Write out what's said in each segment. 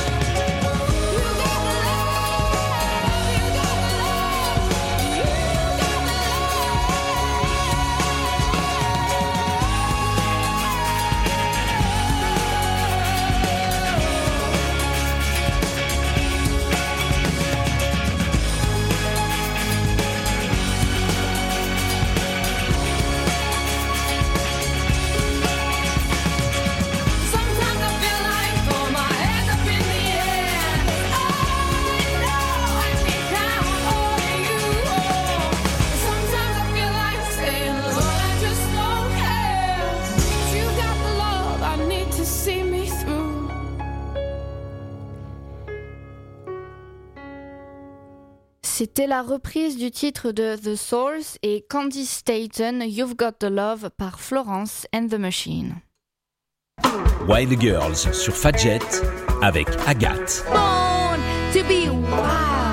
C'était la reprise du titre de The Source et Candy Staton, You've Got the Love par Florence and the Machine. Wild Girls sur Fadjet avec Agathe. Born to be wild.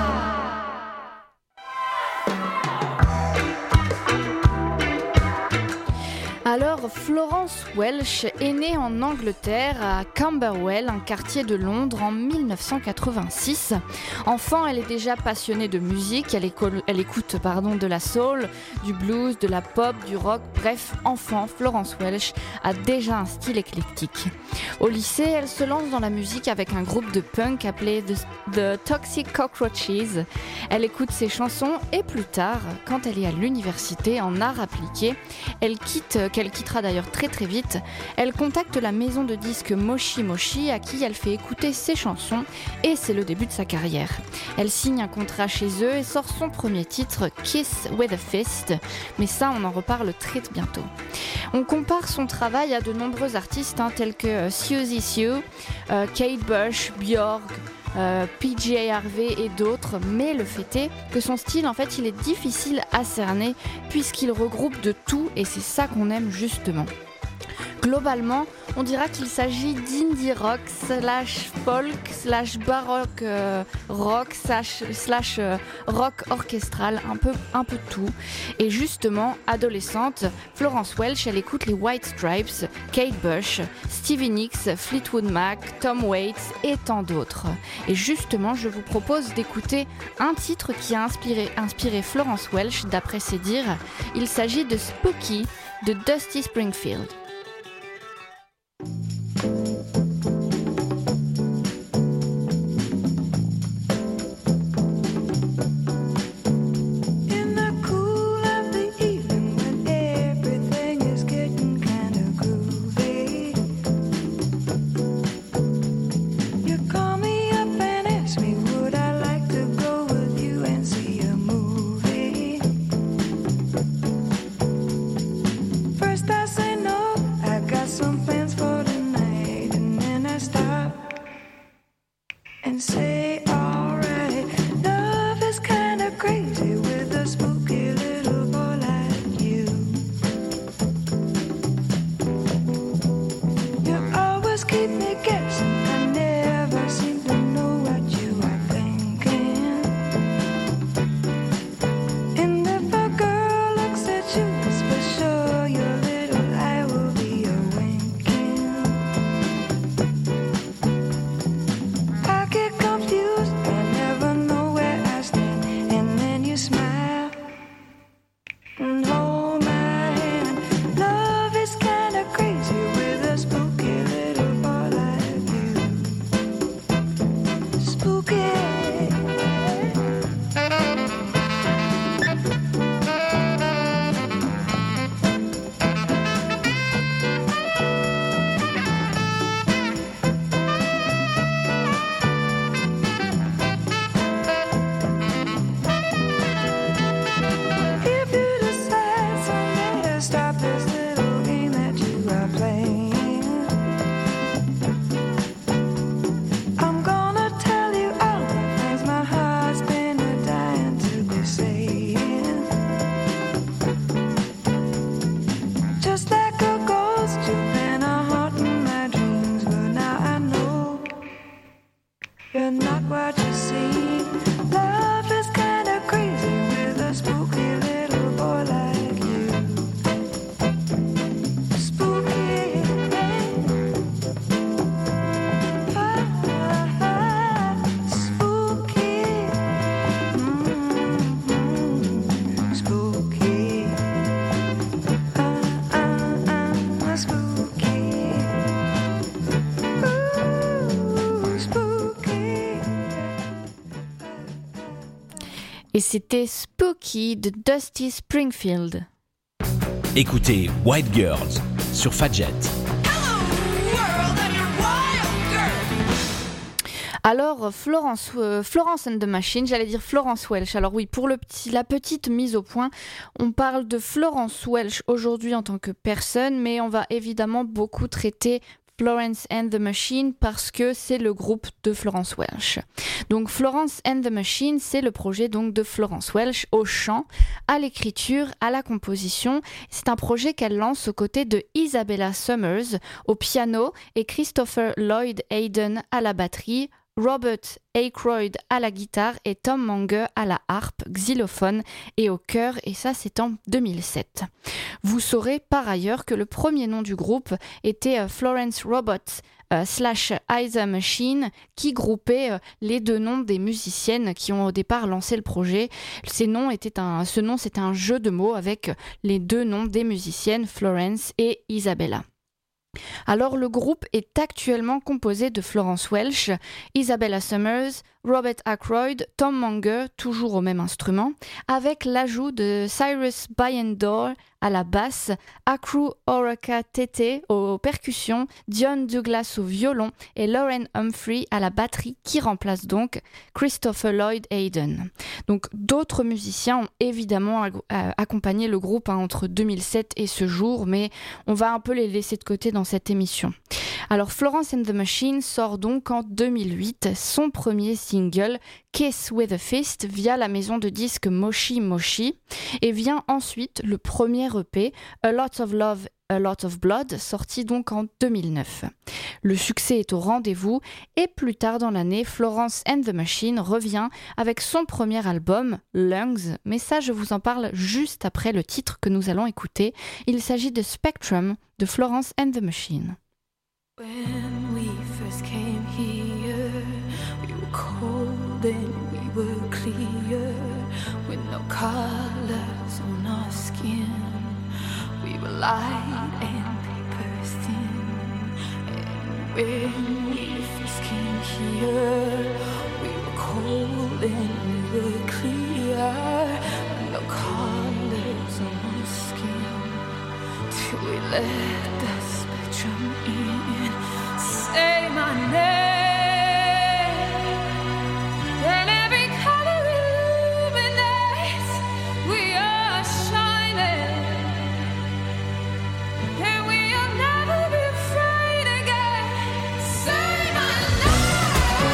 Alors, Florence Welch est née en Angleterre, à Camberwell, un quartier de Londres, en 1986. Enfant, elle est déjà passionnée de musique, elle écoute de la soul, du blues, de la pop, du rock, bref, enfant, Florence Welch a déjà un style éclectique. Au lycée, elle se lance dans la musique avec un groupe de punk appelé The Toxic Cockroaches. Elle écoute ses chansons et plus tard, quand elle est à l'université en arts appliqués, qu'elle quittera raccrochera d'ailleurs très très vite. Elle contacte la maison de disques Moshi Moshi à qui elle fait écouter ses chansons et c'est le début de sa carrière. Elle signe un contrat chez eux et sort son premier titre, Kiss with a Fist, mais ça on en reparle très bientôt. On compare son travail à de nombreux artistes tels que Siouxsie Sioux, Kate Bush, Björk, PJ Harvey et d'autres, mais le fait est que son style en fait il est difficile à cerner puisqu'il regroupe de tout et c'est ça qu'on aime justement. Globalement, on dira qu'il s'agit d'indie rock / folk / baroque rock / rock orchestral, un peu tout. Et justement, adolescente, Florence Welch, elle écoute les White Stripes, Kate Bush, Stevie Nicks, Fleetwood Mac, Tom Waits et tant d'autres. Et justement, je vous propose d'écouter un titre qui a inspiré Florence Welch, d'après ses dires. Il s'agit de Spooky de Dusty Springfield. Et c'était Spooky de Dusty Springfield. Écoutez White Girls sur Fadjet. Alors, Florence and the Machine, j'allais dire Florence Welch. Alors oui, pour la petite mise au point, on parle de Florence Welch aujourd'hui en tant que personne, mais on va évidemment beaucoup traiter Florence and the Machine parce que c'est le groupe de Florence Welch. Donc Florence and the Machine, c'est le projet donc de Florence Welch au chant, à l'écriture, à la composition. C'est un projet qu'elle lance aux côtés de Isabella Summers au piano et Christopher Lloyd Hayden à la batterie, Robert Aykroyd à la guitare et Tom Mangue à la harpe, xylophone et au chœur, et ça c'est en 2007. Vous saurez par ailleurs que le premier nom du groupe était Florence Robot / Isa Machine, qui groupait les deux noms des musiciennes qui ont au départ lancé le projet. Ce nom c'était un jeu de mots avec les deux noms des musiciennes, Florence et Isabella. Alors le groupe est actuellement composé de Florence Welch, Isabella Summers, Robert Ackroyd, Tom Manger, toujours au même instrument, avec l'ajout de Cyrus Bayendore à la basse, Akru Oraka Tete aux percussions, Dion Douglas au violon et Lauren Humphrey à la batterie qui remplace donc Christopher Lloyd Hayden. Donc d'autres musiciens ont évidemment accompagné le groupe entre 2007 et ce jour, mais on va un peu les laisser de côté dans cette émission. Alors Florence and the Machine sort donc en 2008 son premier single Kiss with a Fist via la maison de disques Moshi Moshi et vient ensuite le premier EP A Lot of Love, A Lot of Blood sorti donc en 2009. Le succès est au rendez-vous et plus tard dans l'année, Florence and the Machine revient avec son premier album Lungs, mais ça je vous en parle juste après le titre que nous allons écouter. Il s'agit de Spectrum de Florence and the Machine. When we first came here, we were cold and we were clear, with no colors on our skin. We were light and paper thin. And when we first came here, we were cold and we were clear, with no colors on our skin. Till we let the spectrum in. Say my name, and every color illuminates. We are shining, and we'll never be afraid again. Say my name,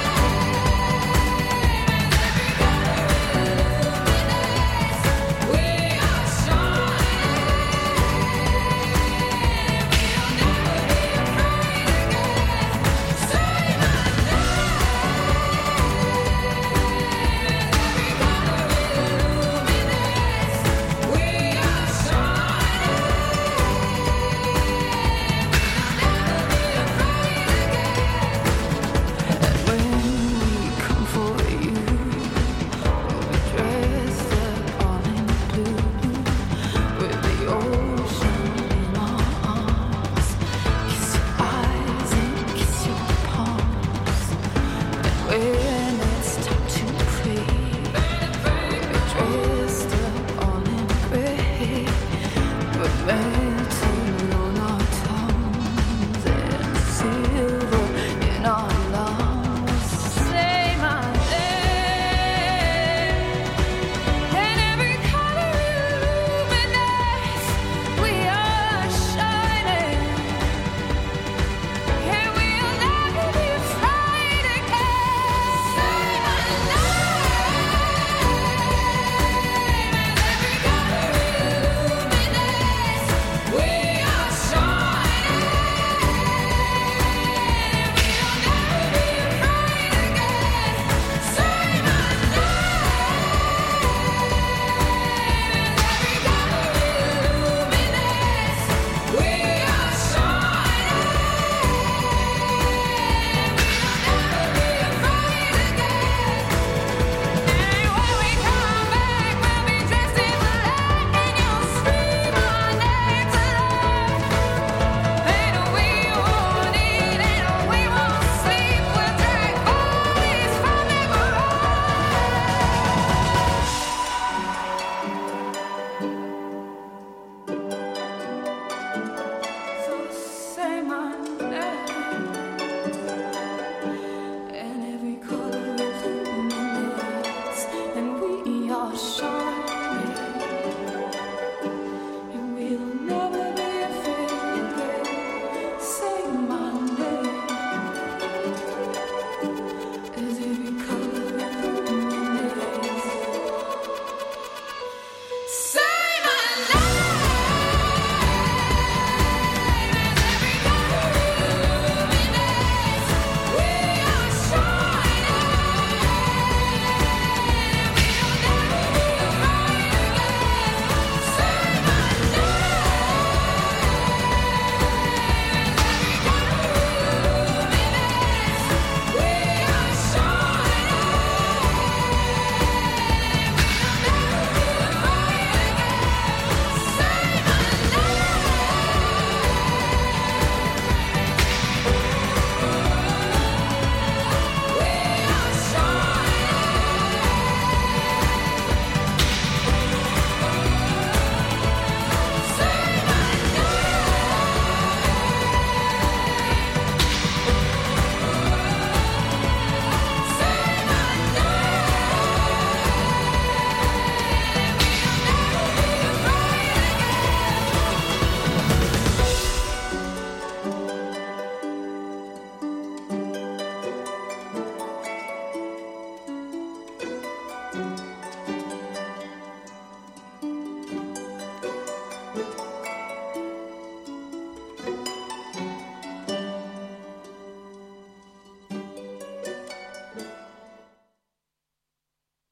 and every color illuminates. We are shining.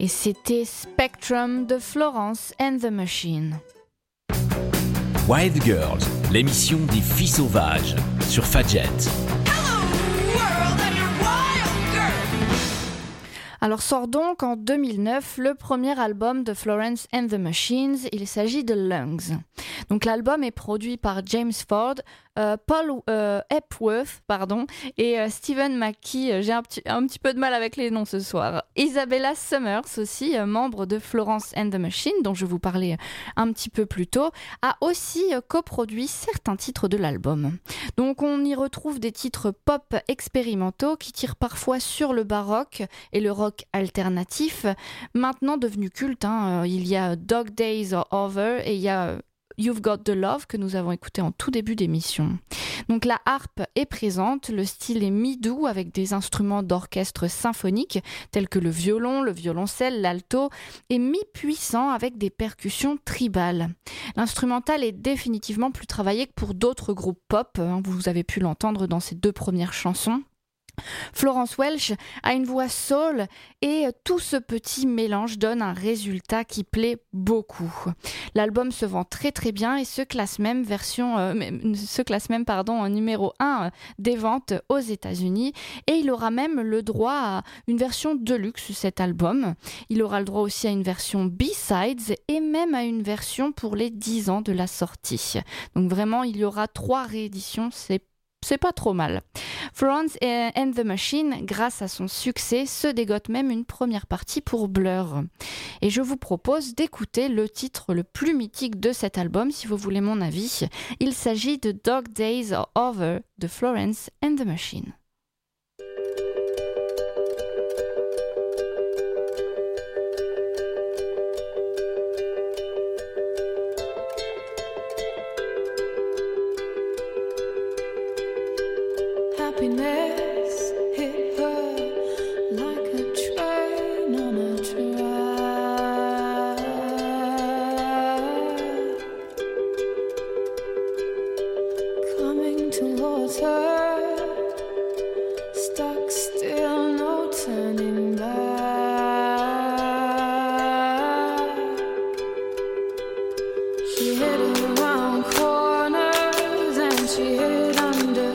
Et c'était Spectrum de Florence and the Machine. Wild Girls, l'émission des filles sauvages sur Fadjet. Alors sort donc en 2009 le premier album de Florence and the Machines, il s'agit de Lungs. Donc l'album est produit par James Ford, Paul Epworth et Stephen McKee, j'ai un petit peu de mal avec les noms ce soir. Isabella Summers aussi, membre de Florence and the Machine, dont je vous parlais un petit peu plus tôt, a aussi coproduit certains titres de l'album. Donc on y retrouve des titres pop expérimentaux qui tirent parfois sur le baroque et le rock alternatif, maintenant devenu culte. Il y a Dog Days Are Over et il y a You've Got the Love que nous avons écouté en tout début d'émission. Donc la harpe est présente, le style est mi-doux avec des instruments d'orchestre symphonique tels que le violon, le violoncelle, l'alto et mi-puissant avec des percussions tribales. L'instrumental est définitivement plus travaillé que pour d'autres groupes pop, vous avez pu l'entendre dans ces deux premières chansons. Florence Welch a une voix soul et tout ce petit mélange donne un résultat qui plaît beaucoup. L'album se vend très très bien et se classe même en numéro 1 des ventes aux États-Unis et il aura même le droit à une version deluxe cet album. Il aura le droit aussi à une version B-sides et même à une version pour les 10 ans de la sortie. Donc vraiment il y aura 3 rééditions, c'est pas trop mal. Florence and the Machine, grâce à son succès, se dégote même une première partie pour Blur. Et je vous propose d'écouter le titre le plus mythique de cet album, si vous voulez mon avis. Il s'agit de Dog Days Are Over de Florence and the Machine. Happiness hit her like a train on a track. Coming towards her, stuck still, no turning back. She hid around corners and she hid under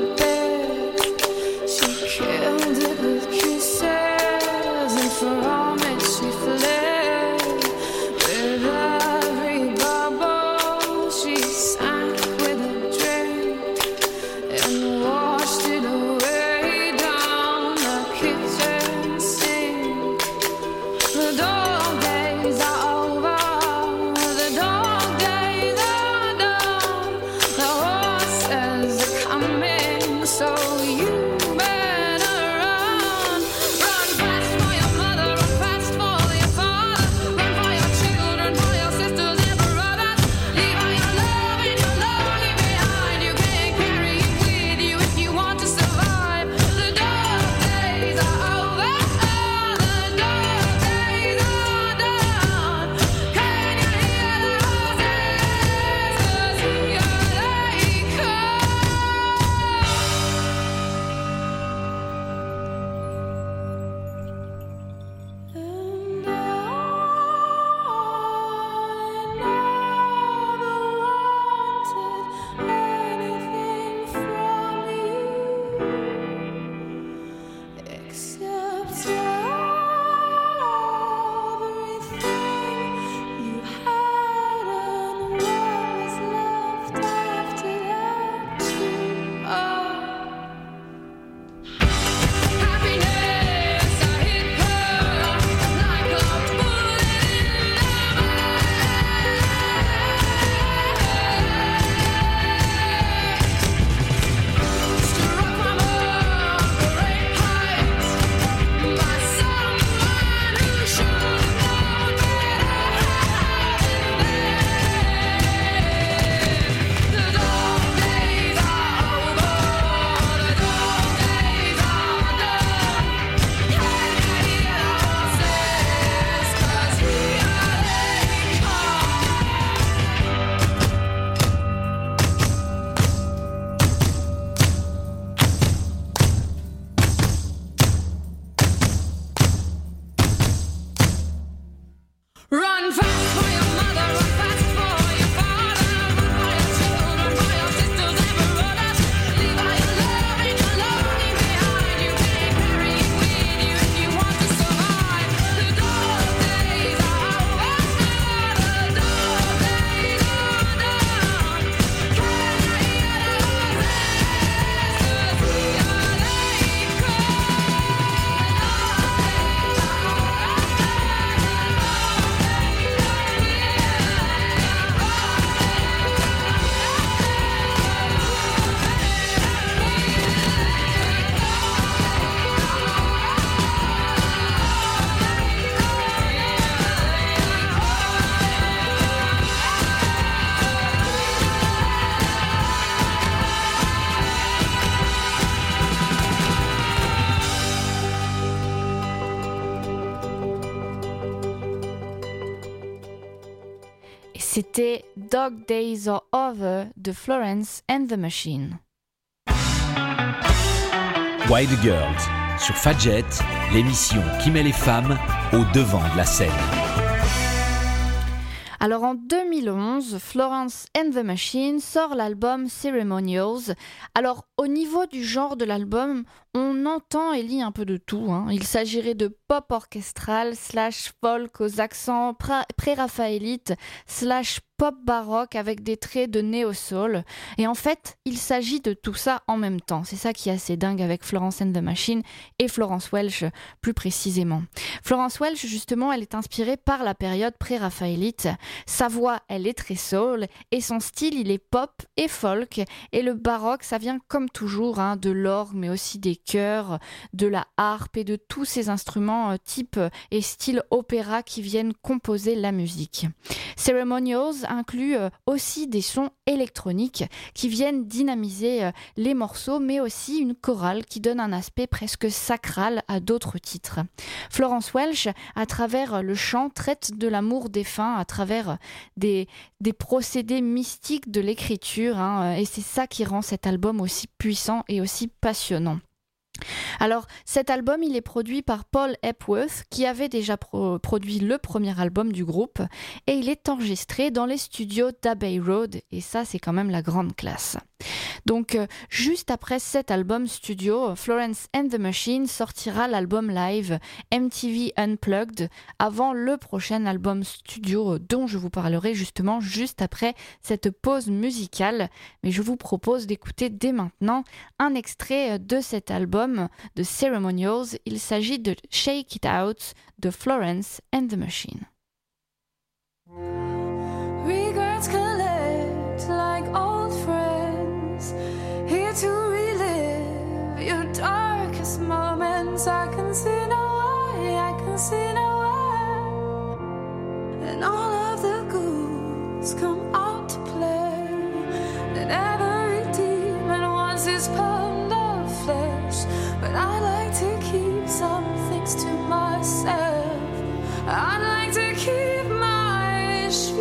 killed it with kisses, and from it she fled. With every bubble she sank with a drink and washed it away down the kitchen sink. The dog days are over, the dog days are done. The horses are coming, so you C'était Dog Days Are Over de Florence and the Machine. Wild Girls sur Fadjet, l'émission qui met les femmes au devant de la scène. Alors en 2011, Florence and the Machine sort l'album Ceremonials. Alors au niveau du genre de l'album, on entend et lit un peu de tout. Il s'agirait de pop orchestral / folk aux accents pré-raphaélites / pop baroque avec des traits de néo-soul. Et en fait, il s'agit de tout ça en même temps. C'est ça qui est assez dingue avec Florence and the Machine et Florence Welch plus précisément. Florence Welch, justement, elle est inspirée par la période pré-raphaélite. Sa voix, elle est très soul et son style, il est pop et folk. Et le baroque, ça vient comme toujours de l'orgue, mais aussi des chœurs, de la harpe et de tous ces instruments type et style opéra qui viennent composer la musique. Ceremonials inclut aussi des sons électroniques qui viennent dynamiser les morceaux, mais aussi une chorale qui donne un aspect presque sacral à d'autres titres. Florence Welch, à travers le chant, traite de l'amour défunt à travers des procédés mystiques de l'écriture, et c'est ça qui rend cet album aussi puissant et aussi passionnant. Alors, cet album, il est produit par Paul Epworth, qui avait déjà produit le premier album du groupe, et il est enregistré dans les studios d'Abbey Road, et ça, c'est quand même la grande classe. Donc, juste après cet album studio, Florence and the Machine sortira l'album live MTV Unplugged, avant le prochain album studio dont je vous parlerai justement juste après cette pause musicale. Mais je vous propose d'écouter dès maintenant un extrait de cet album de Ceremonials. Il s'agit de Shake It Out de Florence and the Machine. Regrets collect like old friends, here to relive your darkest moments. I can see no way, I can see no way. And all of the ghouls come out to play, and every demon wants his pound of flesh. But I like to keep some things to myself. I'd like to keep my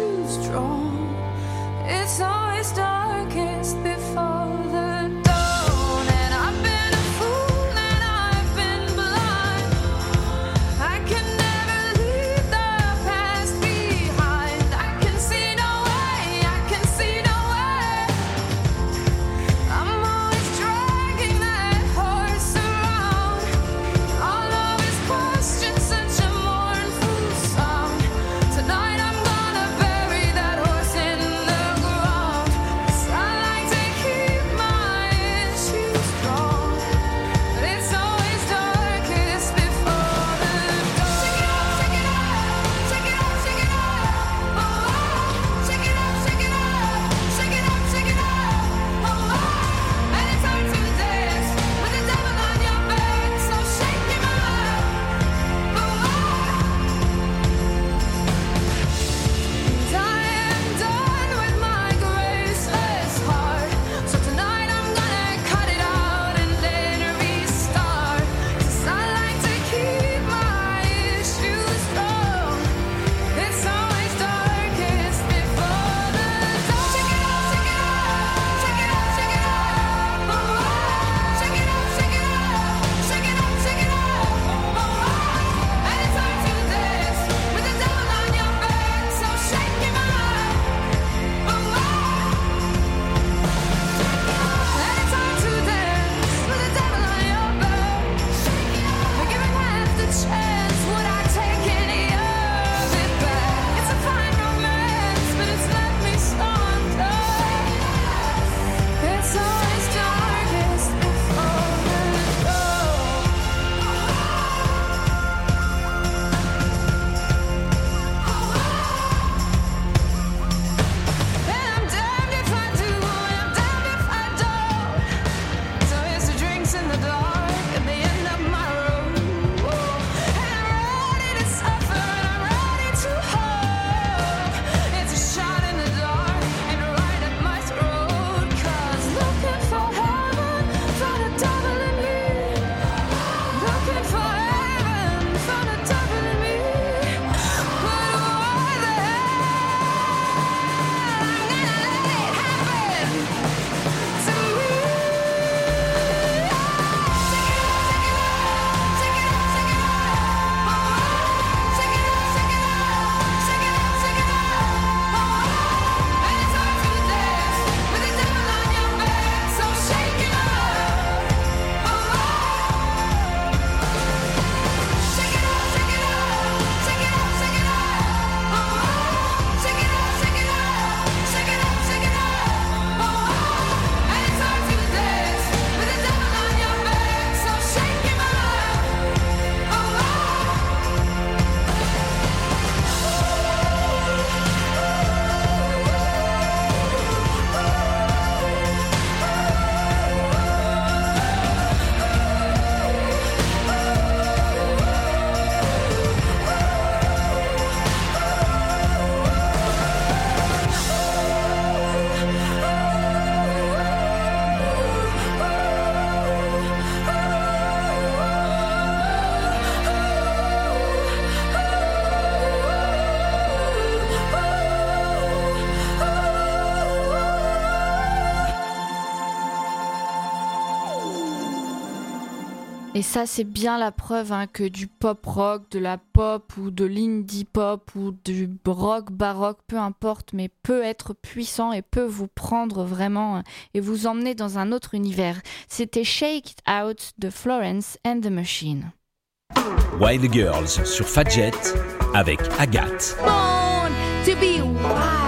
Et ça, c'est bien la preuve que du pop rock, de la pop ou de l'indie pop ou du rock baroque, peu importe, mais peut être puissant et peut vous prendre vraiment et vous emmener dans un autre univers. C'était Shake It Out de Florence and the Machine. Wild Girls sur Fadjet avec Agathe. Born to be wild.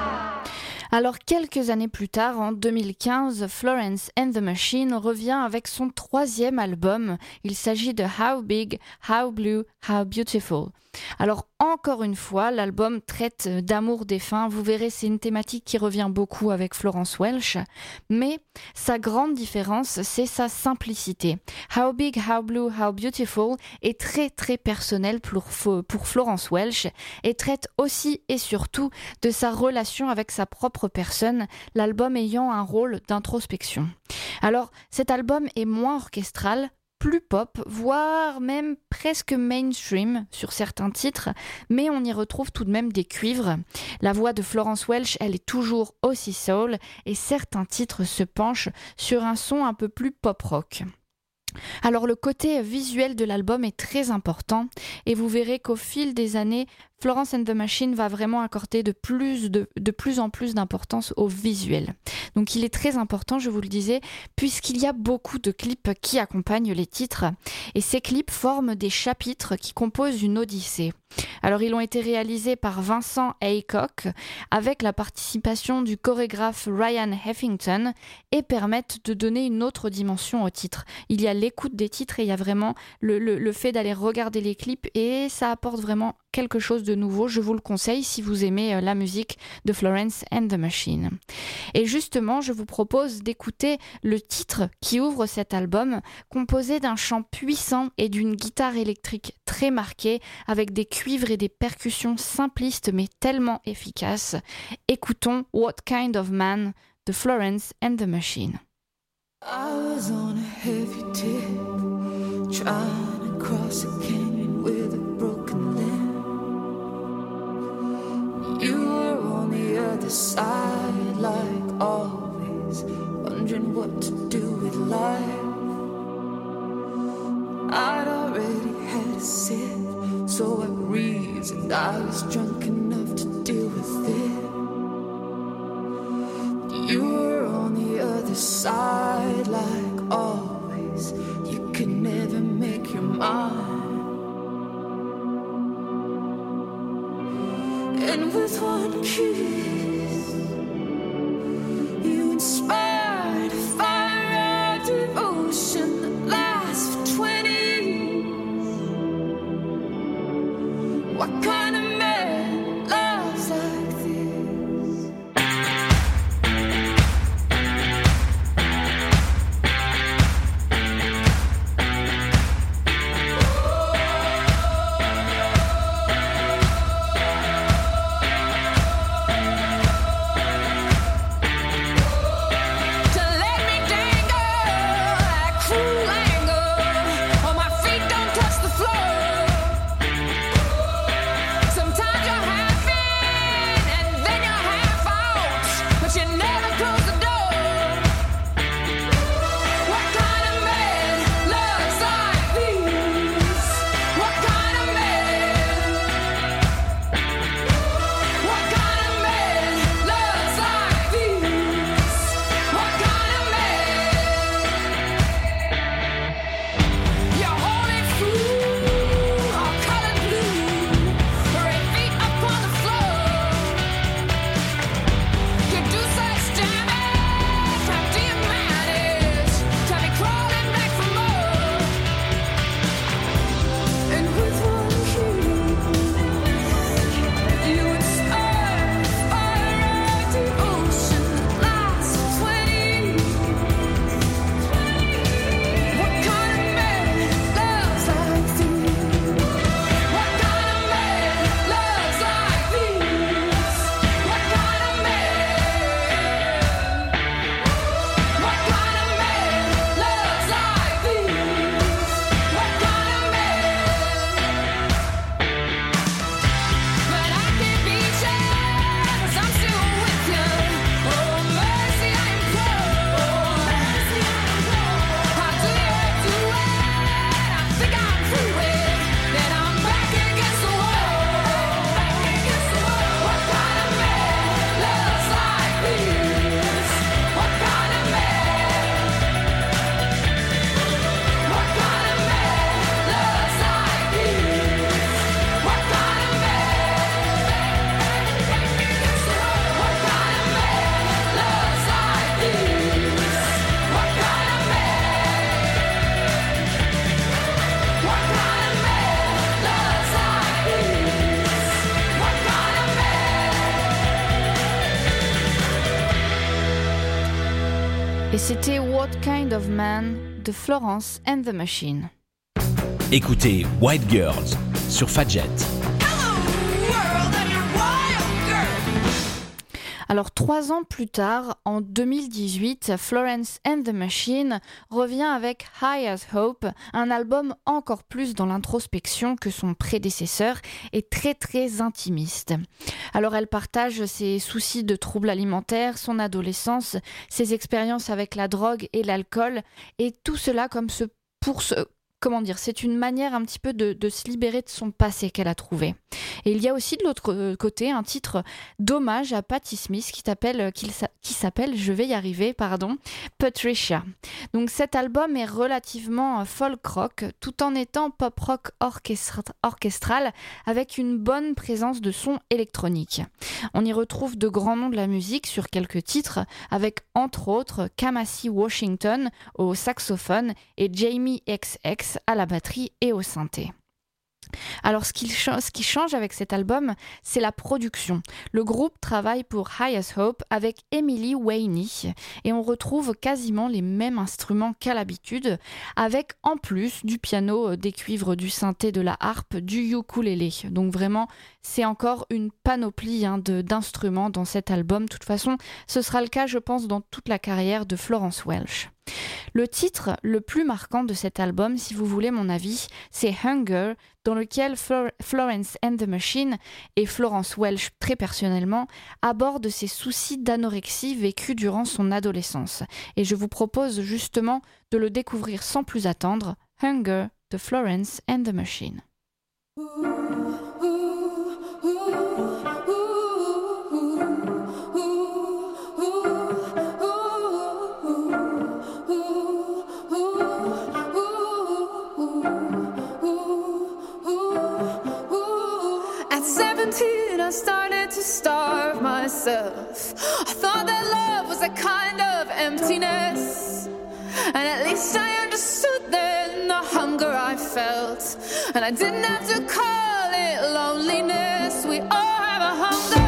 Alors quelques années plus tard, en 2015, Florence and the Machine revient avec son 3e album. Il s'agit de How Big, How Blue, How Beautiful. Alors encore une fois, l'album traite d'amour défunt. Vous verrez, c'est une thématique qui revient beaucoup avec Florence Welch. Mais sa grande différence, c'est sa simplicité. How Big, How Blue, How Beautiful est très très personnel pour Florence Welch et traite aussi et surtout de sa relation avec sa propre personne, l'album ayant un rôle d'introspection. Alors cet album est moins orchestral, plus pop, voire même presque mainstream sur certains titres, mais on y retrouve tout de même des cuivres. La voix de Florence Welch, elle est toujours aussi soul, et certains titres se penchent sur un son un peu plus pop rock. Alors le côté visuel de l'album est très important, et vous verrez qu'au fil des années, Florence and the Machine va vraiment accorder de plus en plus d'importance au visuel. Donc il est très important, je vous le disais, puisqu'il y a beaucoup de clips qui accompagnent les titres. Et ces clips forment des chapitres qui composent une odyssée. Alors ils ont été réalisés par Vincent Aycock avec la participation du chorégraphe Ryan Heffington et permettent de donner une autre dimension au titre. Il y a l'écoute des titres et il y a vraiment le fait d'aller regarder les clips et ça apporte vraiment quelque chose de nouveau. Je vous le conseille si vous aimez la musique de Florence and the Machine. Et justement, je vous propose d'écouter le titre qui ouvre cet album, composé d'un chant puissant et d'une guitare électrique très marquée, avec des cuivres et des percussions simplistes mais tellement efficaces. Écoutons What Kind of Man de Florence and the Machine. I was on a heavy tip, trying to cross a canyon with a broken limb. You were on the other side, like always, wondering what to do with life. I'd already had a sip, so I reasoned I was drunk enough to deal with it. You were on the other side, like always, you could never make your mind. And with one kiss, you inspired a fire of devotion that lasts for 20 years. What kind of man loves like this? C'était What Kind of Man de Florence and the Machine. Écoutez White Girls sur Fadjet. Alors 3 ans plus tard, en 2018, Florence and the Machine revient avec High as Hope, un album encore plus dans l'introspection que son prédécesseur et très très intimiste. Alors elle partage ses soucis de troubles alimentaires, son adolescence, ses expériences avec la drogue et l'alcool et tout cela c'est une manière un petit peu de se libérer de son passé qu'elle a trouvé. Et il y a aussi de l'autre côté un titre d'hommage à Patti Smith qui s'appelle, je vais y arriver, Patricia. Donc cet album est relativement folk rock tout en étant pop rock orchestral avec une bonne présence de son électronique. On y retrouve de grands noms de la musique sur quelques titres avec entre autres Kamasi Washington au saxophone et Jamie XX à la batterie et au synthé. Alors ce qui change avec cet album, c'est la production. Le groupe travaille pour High as Hope avec Emily Wayne et on retrouve quasiment les mêmes instruments qu'à l'habitude, avec en plus du piano, des cuivres, du synthé, de la harpe, du ukulélé. Donc vraiment, c'est encore une panoplie d'instruments dans cet album. De toute façon, ce sera le cas, je pense, dans toute la carrière de Florence Welch. Le titre le plus marquant de cet album, si vous voulez mon avis, c'est Hunger, dans lequel Florence and the Machine et Florence Welch très personnellement abordent ses soucis d'anorexie vécus durant son adolescence. Et je vous propose justement de le découvrir sans plus attendre, Hunger de Florence and the Machine. I started to starve myself. I thought that love was a kind of emptiness, and at least I understood then the hunger I felt, and I didn't have to call it loneliness. We all have a hunger.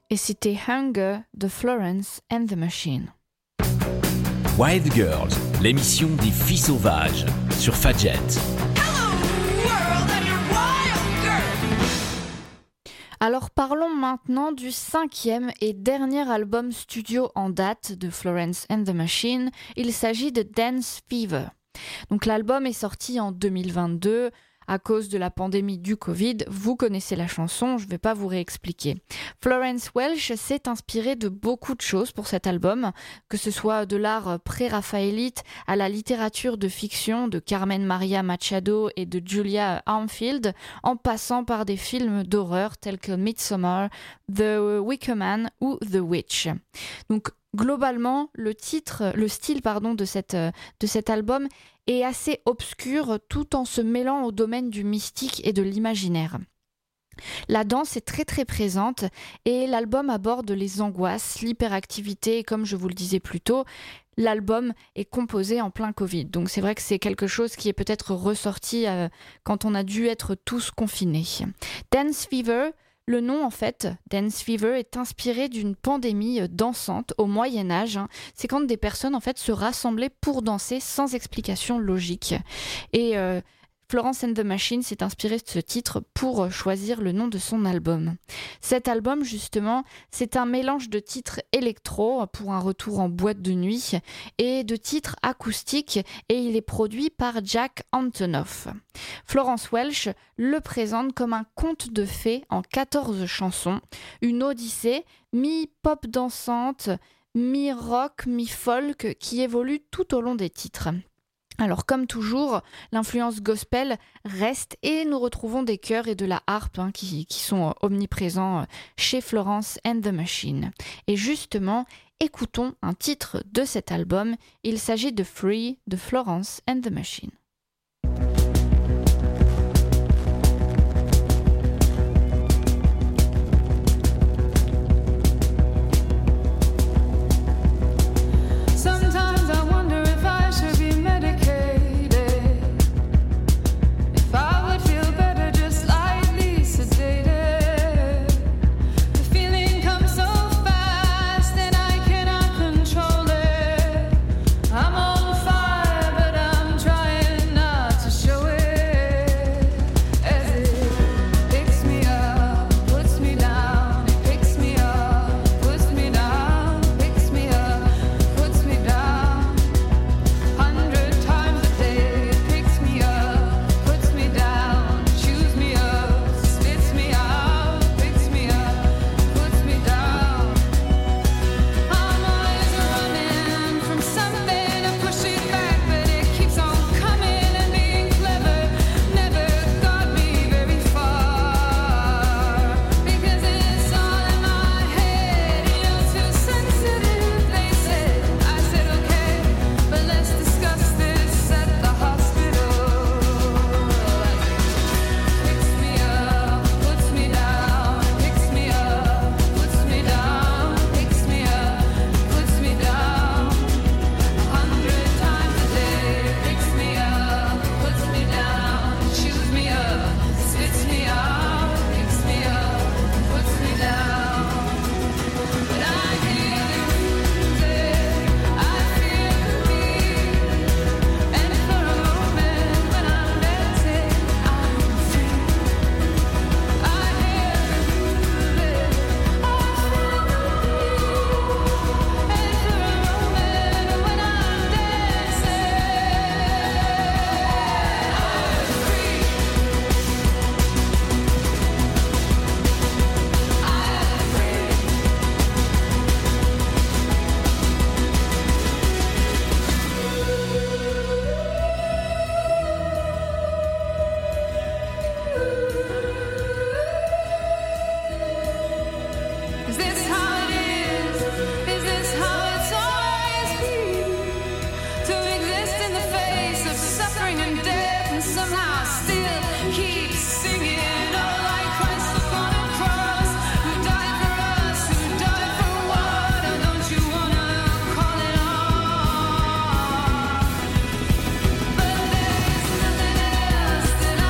Et c'était Hunger de Florence and the Machine. Wild Girls, l'émission des filles sauvages sur Fadjet. Alors parlons maintenant du 5e et dernier album studio en date de Florence and the Machine. Il s'agit de Dance Fever. Donc l'album est sorti en 2022 à cause de la pandémie du Covid. Vous connaissez la chanson, je ne vais pas vous réexpliquer. Florence Welch s'est inspirée de beaucoup de choses pour cet album, que ce soit de l'art pré-raphaélite à la littérature de fiction de Carmen Maria Machado et de Julia Armfield, en passant par des films d'horreur tels que Midsommar, The Wicker Man ou The Witch. Donc globalement, le style de cet album est assez obscur tout en se mêlant au domaine du mystique et de l'imaginaire. La danse est très très présente et l'album aborde les angoisses, l'hyperactivité et comme je vous le disais plus tôt, l'album est composé en plein Covid. Donc c'est vrai que c'est quelque chose qui est peut-être ressorti quand on a dû être tous confinés. Dance Fever, le nom, en fait, Dance Fever, est inspiré d'une pandémie dansante au Moyen-Âge. C'est quand des personnes, en fait, se rassemblaient pour danser sans explication logique. Et Florence and the Machine s'est inspirée de ce titre pour choisir le nom de son album. Cet album, justement, c'est un mélange de titres électro pour un retour en boîte de nuit et de titres acoustiques et il est produit par Jack Antonoff. Florence Welch le présente comme un conte de fées en 14 chansons, une odyssée mi-pop dansante, mi-rock, mi-folk qui évolue tout au long des titres. Alors comme toujours, l'influence gospel reste et nous retrouvons des chœurs et de la harpe qui sont omniprésents chez Florence and the Machine. Et justement, écoutons un titre de cet album, il s'agit de Free de Florence and the Machine.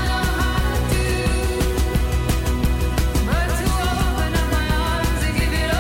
Give it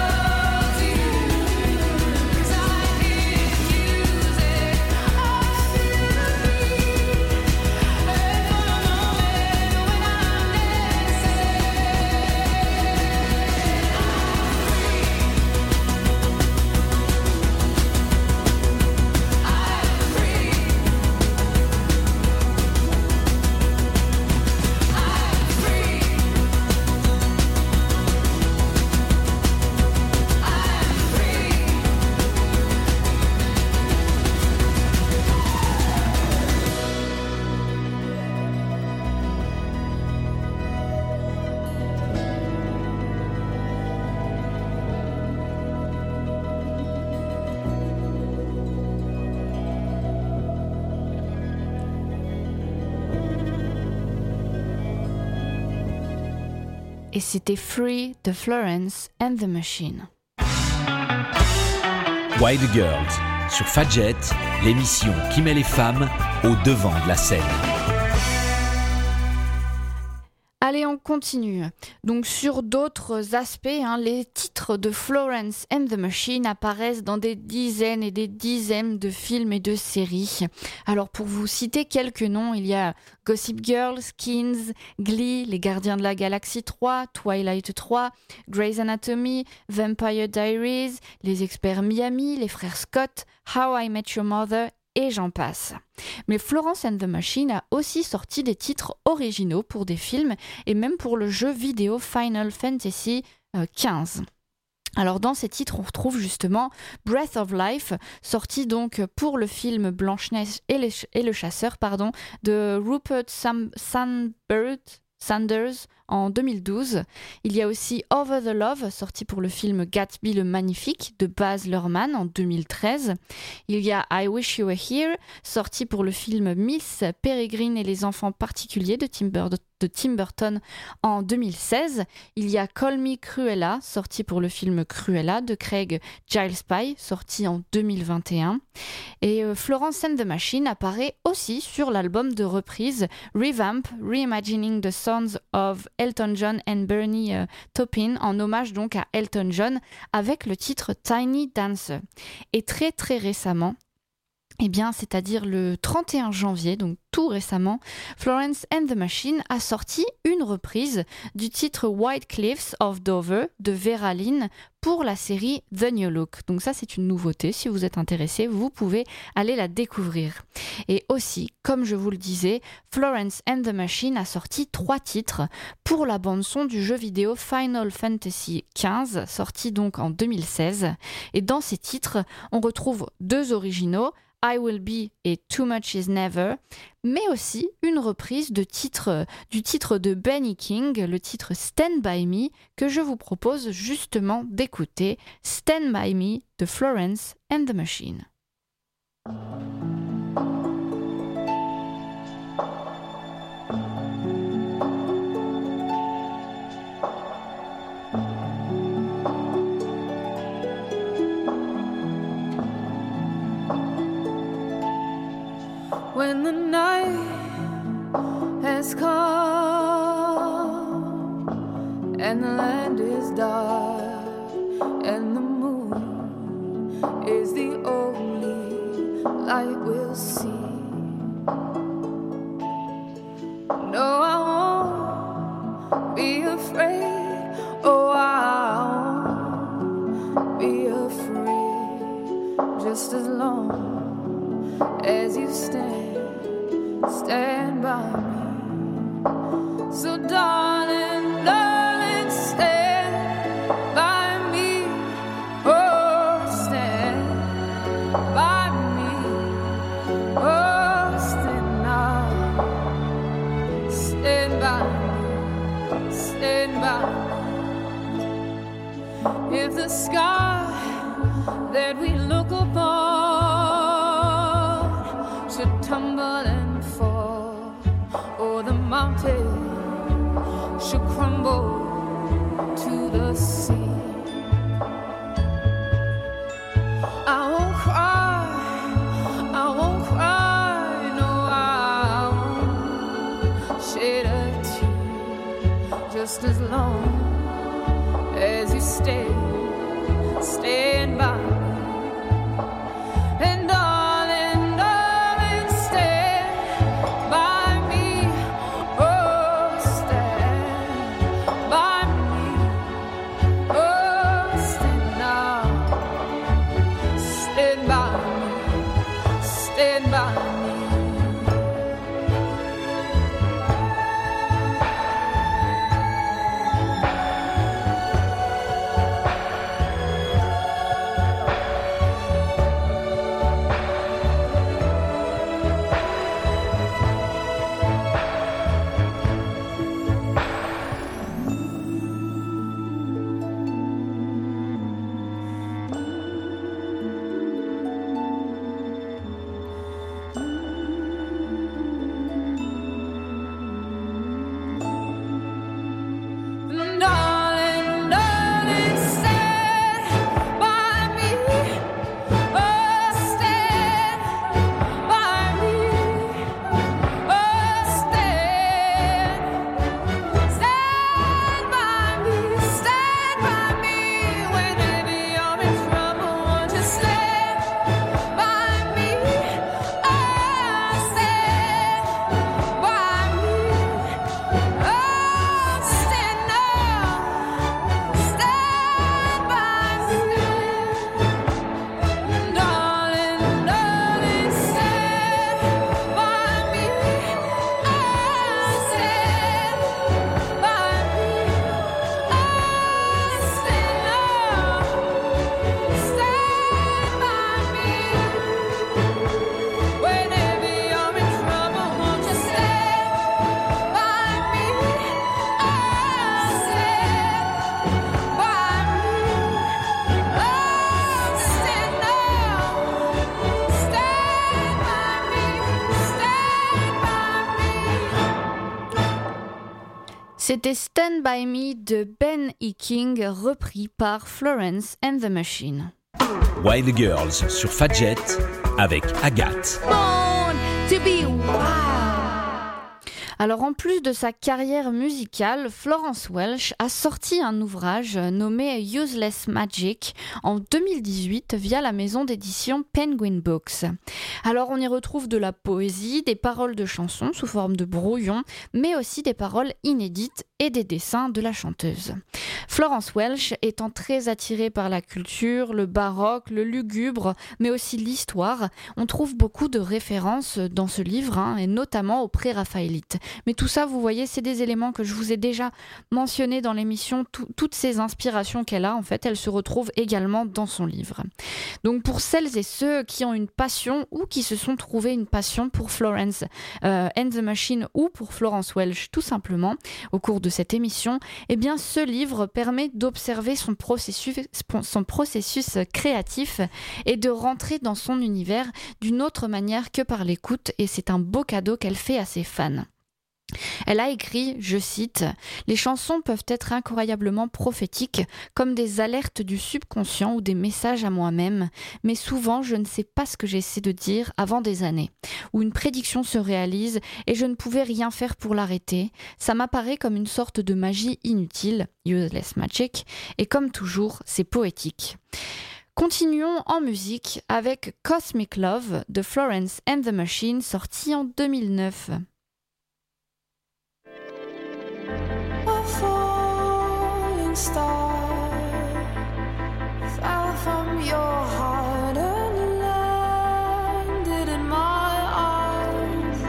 Et c'était Free de Florence and the Machine. Wild Girls sur Fadjet, l'émission qui met les femmes au devant de la scène. Allez, on continue. Donc sur d'autres aspects, les titres de Florence and the Machine apparaissent dans des dizaines et des dizaines de films et de séries. Alors pour vous citer quelques noms, il y a Gossip Girl, Skins, Glee, Les Gardiens de la Galaxie 3, Twilight 3, Grey's Anatomy, Vampire Diaries, Les Experts Miami, Les Frères Scott, How I Met Your Mother, et j'en passe. Mais Florence and the Machine a aussi sorti des titres originaux pour des films et même pour le jeu vidéo Final Fantasy XV. Alors dans ces titres, on retrouve justement Breath of Life, sorti donc pour le film Blanche-Neige et le chasseur, de Rupert Sanders en 2012. Il y a aussi Over the Love, sorti pour le film Gatsby le Magnifique de Baz Luhrmann en 2013. Il y a I Wish You Were Here, sorti pour le film Miss Peregrine et les enfants particuliers de Tim Burton en 2016. Il y a Call Me Cruella, sorti pour le film Cruella de Craig Gillespie, sorti en 2021. Et Florence and the Machine apparaît aussi sur l'album de reprise Revamp, Reimagining the Sounds of Elton John and Bernie Taupin, en hommage donc à Elton John, avec le titre Tiny Dancer. Et très très récemment, c'est-à-dire le 31 janvier, donc tout récemment, Florence and the Machine a sorti une reprise du titre White Cliffs of Dover de Vera Lynn pour la série The New Look. Donc ça, c'est une nouveauté. Si vous êtes intéressé, vous pouvez aller la découvrir. Et aussi, comme je vous le disais, Florence and the Machine a sorti 3 titres pour la bande-son du jeu vidéo Final Fantasy XV, sorti donc en 2016. Et dans ces titres, on retrouve 2 originaux, I Will Be et Too Much Is Never, mais aussi une reprise du titre de Benny King, le titre Stand By Me, que je vous propose justement d'écouter, Stand By Me de Florence and the Machine. When the night has come and the land is dark and the moon is the only light we'll see. No, I won't be afraid. Oh, I won't be afraid. Just as long as you stand by me. So darling, darling, stand by me. Oh, stand by me. Oh, stand now. Stand by me. Stand by me. If the sky that we look upon should tumble and fall, or the mountain should crumble to the sea, I won't cry, no, I won't shed a tear, just as long as you stand by me. And C'était Stand By Me de Ben E. King, repris par Florence and the Machine. Wild Girls sur Fadjet avec Agathe. Born to be wild. Alors en plus de sa carrière musicale, Florence Welch a sorti un ouvrage nommé Useless Magic en 2018 via la maison d'édition Penguin Books. Alors on y retrouve de la poésie, des paroles de chansons sous forme de brouillon, mais aussi des paroles inédites et des dessins de la chanteuse. Florence Welch étant très attirée par la culture, le baroque, le lugubre, mais aussi l'histoire, on trouve beaucoup de références dans ce livre, et notamment au pré-raphaélite. Mais tout ça, vous voyez, c'est des éléments que je vous ai déjà mentionnés dans l'émission. Toutes ces inspirations qu'elle a, en fait, elles se retrouvent également dans son livre. Donc pour celles et ceux qui ont une passion ou qui se sont trouvés une passion pour Florence and the Machine ou pour Florence Welch, tout simplement, au cours de cette émission, eh bien ce livre permet d'observer son processus créatif et de rentrer dans son univers d'une autre manière que par l'écoute, et c'est un beau cadeau qu'elle fait à ses fans. Elle a écrit, je cite, « Les chansons peuvent être incroyablement prophétiques, comme des alertes du subconscient ou des messages à moi-même, mais souvent je ne sais pas ce que j'essaie de dire avant des années, où une prédiction se réalise et je ne pouvais rien faire pour l'arrêter. Ça m'apparaît comme une sorte de magie inutile, useless magic, et comme toujours, c'est poétique. » Continuons en musique avec Cosmic Love de Florence and the Machine, sorti en 2009. Star fell from your heart and landed in my eyes.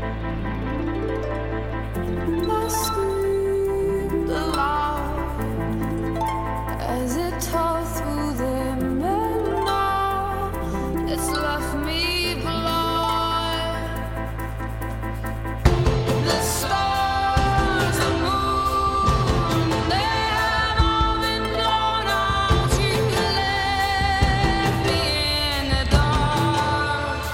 I screamed aloud as it tore through them, and now it's left me blind. The stars, the moon, they all been blown out. You left me in the dark.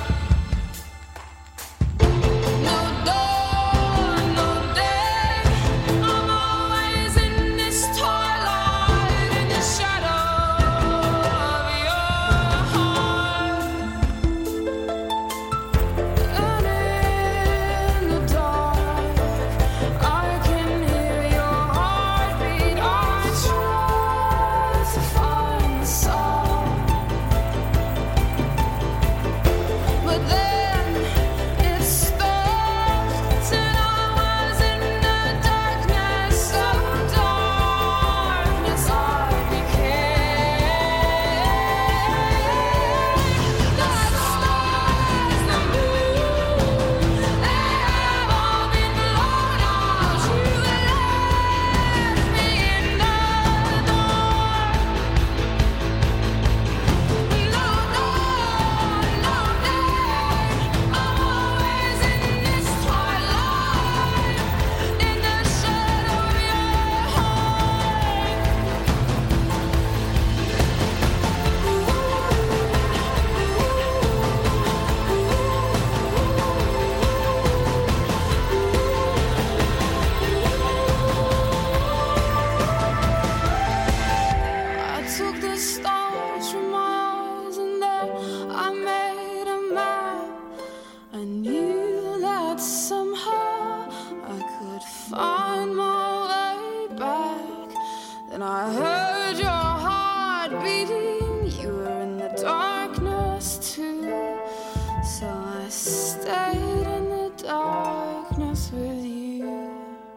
No dawn, no day. I'm always in this twilight, in the shadow of your heart. And in the dark, I can hear your heartbeat. I try to find the sound, but then it stopped, and I was in the darkness, so darkness I became. The stars, the moon, they have all been blown out. You left me in the dark. No dawn, no day. I'm always in this twilight, in the shadow of your heart. I took the stars from my eyes, and there I made a map. I knew that somehow I could find my way back. Then I heard your heart beating. You were in the darkness too, so I stayed in the darkness with you.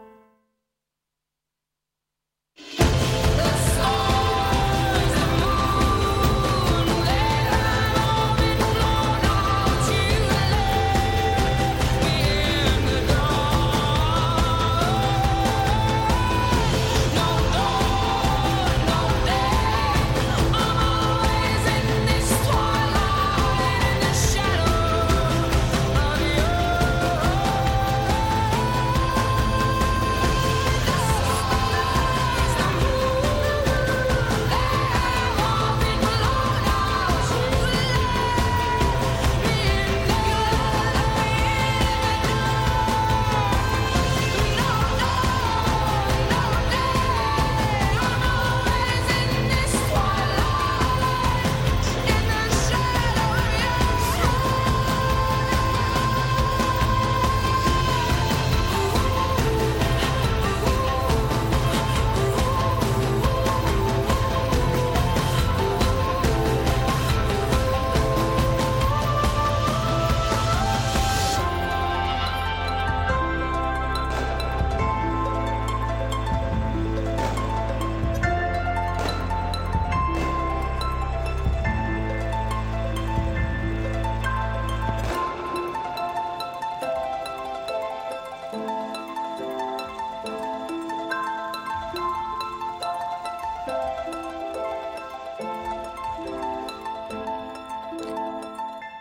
The stars, the moon, they have all been blown out. You left me in the dark. No dawn,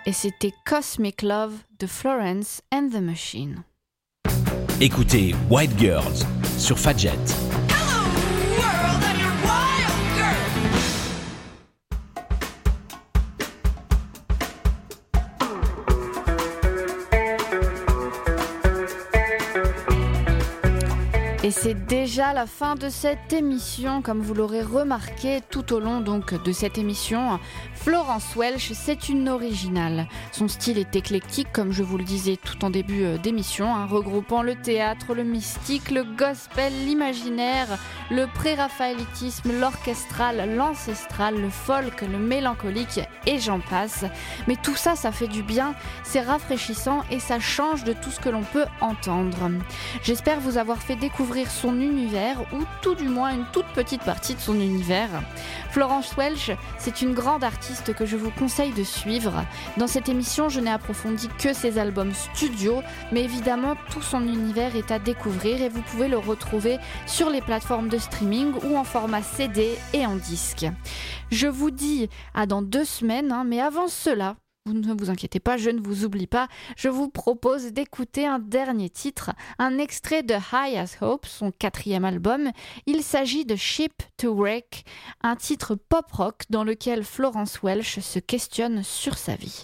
Et c'était Cosmic Love de Florence and the Machine. Écoutez White Girls sur Fadjet. Et c'est déjà la fin de cette émission, comme vous l'aurez remarqué tout au long donc de cette émission. Florence Welch, c'est une originale. Son style est éclectique, comme je vous le disais tout en début d'émission, regroupant le théâtre, le mystique, le gospel, l'imaginaire, le pré-raphaélitisme, l'orchestral, l'ancestral, le folk, le mélancolique et j'en passe. Mais tout ça, ça fait du bien, c'est rafraîchissant et ça change de tout ce que l'on peut entendre. J'espère vous avoir fait découvrir son univers, ou tout du moins une toute petite partie de son univers. Florence Welch, c'est une grande artiste que je vous conseille de suivre. Dans cette émission, je n'ai approfondi que ses albums studio, mais évidemment, tout son univers est à découvrir et vous pouvez le retrouver sur les plateformes de streaming ou en format CD et en disque. Je vous dis à dans 2 semaines, mais avant cela, vous ne vous inquiétez pas, je ne vous oublie pas. Je vous propose d'écouter un dernier titre, un extrait de High as Hope, son 4e album. Il s'agit de Ship to Wreck, un titre pop-rock dans lequel Florence Welch se questionne sur sa vie.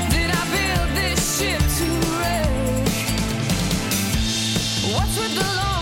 What's with the long